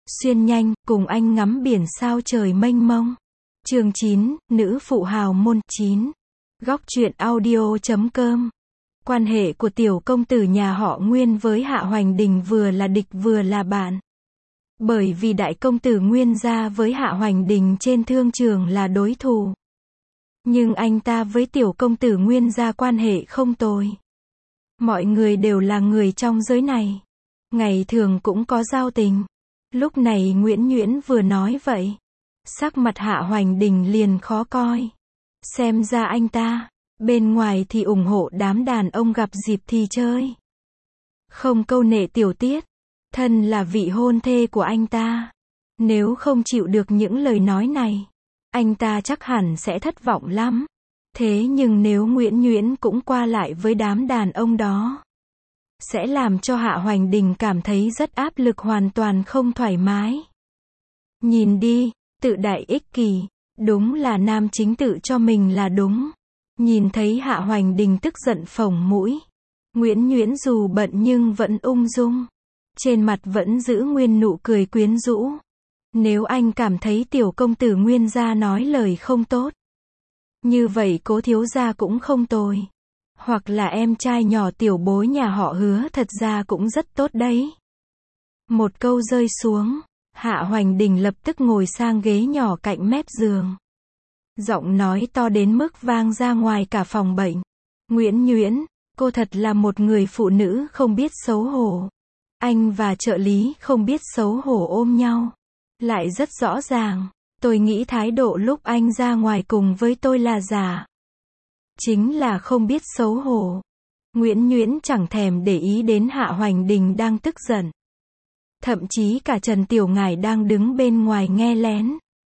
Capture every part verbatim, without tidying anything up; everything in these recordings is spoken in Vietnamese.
Xuyên nhanh, cùng anh ngắm biển sao trời mênh mông. Chương chín, nữ phụ hào môn. chín. Góc truyện audio chấm com. Quan hệ của tiểu công tử nhà họ Nguyên với Hạ Hoành Đình vừa là địch vừa là bạn. Bởi vì đại công tử Nguyên gia với Hạ Hoành Đình trên thương trường là đối thủ. Nhưng anh ta với tiểu công tử Nguyên gia quan hệ không tồi. Mọi người đều là người trong giới này. Ngày thường cũng có giao tình. Lúc này Nguyễn Nhuyễn vừa nói vậy. Sắc mặt Hạ Hoành Đình liền khó coi. Xem ra anh ta, bên ngoài thì ủng hộ đám đàn ông gặp dịp thì chơi. Không câu nệ tiểu tiết. Thân là vị hôn thê của anh ta. Nếu không chịu được những lời nói này, anh ta chắc hẳn sẽ thất vọng lắm. Thế nhưng nếu Nguyễn Nhuyễn cũng qua lại với đám đàn ông đó, sẽ làm cho Hạ Hoành Đình cảm thấy rất áp lực, hoàn toàn không thoải mái. Nhìn đi, tự đại ích kỷ, đúng là nam chính tự cho mình là đúng. Nhìn thấy Hạ Hoành Đình tức giận phồng mũi, Nguyễn Nhuyễn dù bận nhưng vẫn ung dung. Trên mặt vẫn giữ nguyên nụ cười quyến rũ. Nếu anh cảm thấy tiểu công tử Nguyên gia nói lời không tốt, như vậy Cố thiếu gia cũng không tồi. Hoặc là em trai nhỏ tiểu bối nhà họ Hứa thật ra cũng rất tốt đấy. Một câu rơi xuống, Hạ Hoành Đình lập tức ngồi sang ghế nhỏ cạnh mép giường. Giọng nói to đến mức vang ra ngoài cả phòng bệnh. Nguyễn Nhuyễn, cô thật là một người phụ nữ không biết xấu hổ. Anh và trợ lý không biết xấu hổ ôm nhau. Lại rất rõ ràng, tôi nghĩ thái độ lúc anh ra ngoài cùng với tôi là giả. Chính là không biết xấu hổ. Nguyễn Nhuyễn chẳng thèm để ý đến Hạ Hoành Đình đang tức giận. Thậm chí cả Trần Tiểu Ngải đang đứng bên ngoài nghe lén.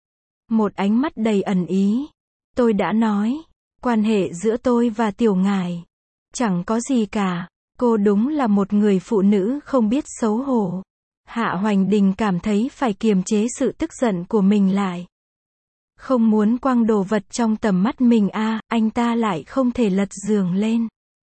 Một ánh mắt đầy ẩn ý. Tôi đã nói, quan hệ giữa tôi và Tiểu Ngải chẳng có gì cả. Cô đúng là một người phụ nữ không biết xấu hổ. Hạ Hoành Đình cảm thấy phải kiềm chế sự tức giận của mình lại. Không muốn quăng đồ vật trong tầm mắt mình a, à, anh ta lại không thể lật giường lên.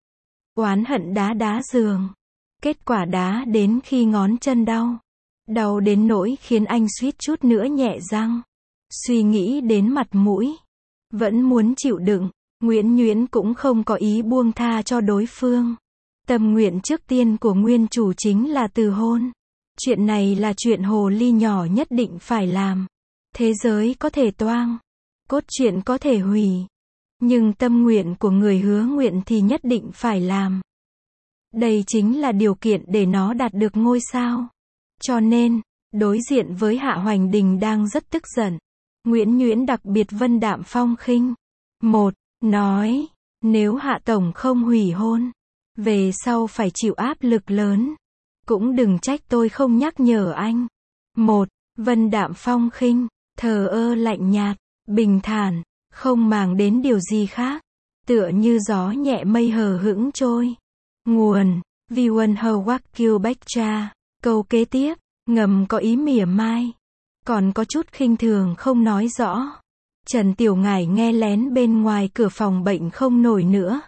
Oán hận đá đá giường. Kết quả đá đến khi ngón chân đau. Đau đến nỗi khiến anh suýt chút nữa nhẹ răng. Suy nghĩ đến mặt mũi. Vẫn muốn chịu đựng. Nguyễn Nhuyễn cũng không có ý buông tha cho đối phương. Tâm nguyện trước tiên của nguyên chủ chính là từ hôn. Chuyện này là chuyện hồ ly nhỏ nhất định phải làm. Thế giới có thể toang, cốt truyện có thể hủy, nhưng tâm nguyện của người hứa nguyện thì nhất định phải làm. Đây chính là điều kiện để nó đạt được ngôi sao. Cho nên, đối diện với Hạ Hoành Đình đang rất tức giận, Nguyễn Nhuyễn đặc biệt vân đạm phong khinh. Một, nói, nếu Hạ Tổng không hủy hôn, về sau phải chịu áp lực lớn. Cũng đừng trách tôi không nhắc nhở anh. Một, vân đạm phong khinh, thờ ơ lạnh nhạt, bình thản, không màng đến điều gì khác. Tựa như gió nhẹ mây hờ hững trôi. Nguồn, vi khuẩn Herbacillobacter. Câu kế tiếp, ngầm có ý mỉa mai. Còn có chút khinh thường không nói rõ. Trần Tiểu Ngải nghe lén bên ngoài cửa phòng bệnh không nổi nữa.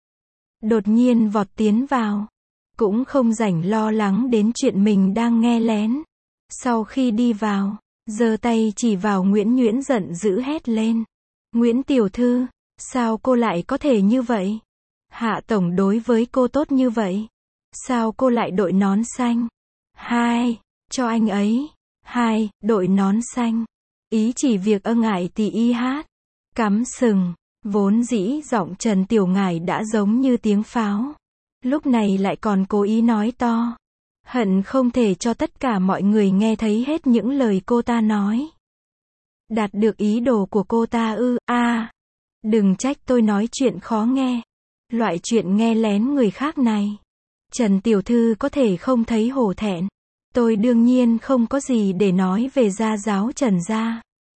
Đột nhiên vọt tiến vào. Cũng không rảnh lo lắng đến chuyện mình đang nghe lén. Sau khi đi vào, giơ tay chỉ vào Nguyễn Nhuyễn giận dữ hét lên. Nguyễn tiểu thư, sao cô lại có thể như vậy? Hạ Tổng đối với cô tốt như vậy. Sao cô lại đội nón xanh? Hai, cho anh ấy. Hai, đội nón xanh. Ý chỉ việc ơ ngại tì y hát. Cắm sừng. Vốn dĩ giọng Trần Tiểu Ngải đã giống như tiếng pháo. Lúc này lại còn cố ý nói to. Hận không thể cho tất cả mọi người nghe thấy hết những lời cô ta nói. Đạt được ý đồ của cô ta ư, a à, đừng trách tôi nói chuyện khó nghe. Loại chuyện nghe lén người khác này. Trần Tiểu Thư có thể không thấy hổ thẹn. Tôi đương nhiên không có gì để nói về gia giáo Trần gia.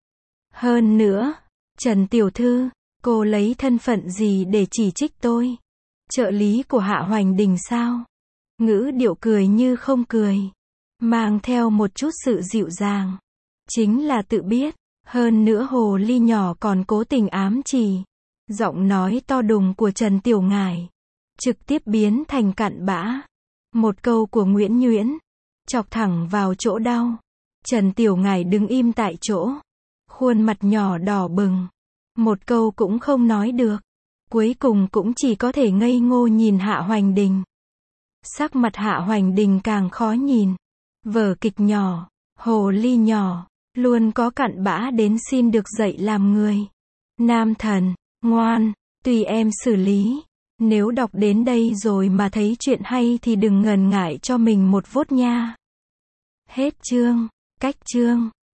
Hơn nữa, Trần Tiểu Thư, cô lấy thân phận gì để chỉ trích tôi? Trợ lý của Hạ Hoành Đình sao? Ngữ điệu cười như không cười, mang theo một chút sự dịu dàng. Chính là tự biết, hơn nữa hồ ly nhỏ còn cố tình ám chỉ. Giọng nói to đùng của Trần Tiểu Ngải trực tiếp biến thành cặn bã. Một câu của Nguyễn Nhuyễn chọc thẳng vào chỗ đau. Trần Tiểu Ngải đứng im tại chỗ. Khuôn mặt nhỏ đỏ bừng. Một câu cũng không nói được. Cuối cùng cũng chỉ có thể ngây ngô nhìn Hạ Hoành Đình. Sắc mặt Hạ Hoành Đình càng khó nhìn. Vở kịch nhỏ, hồ ly nhỏ, luôn có cặn bã đến xin được dạy làm người. Nam thần, ngoan, tùy em xử lý. Nếu đọc đến đây rồi mà thấy chuyện hay thì đừng ngần ngại cho mình một vote nha. Hết chương. Cách chương.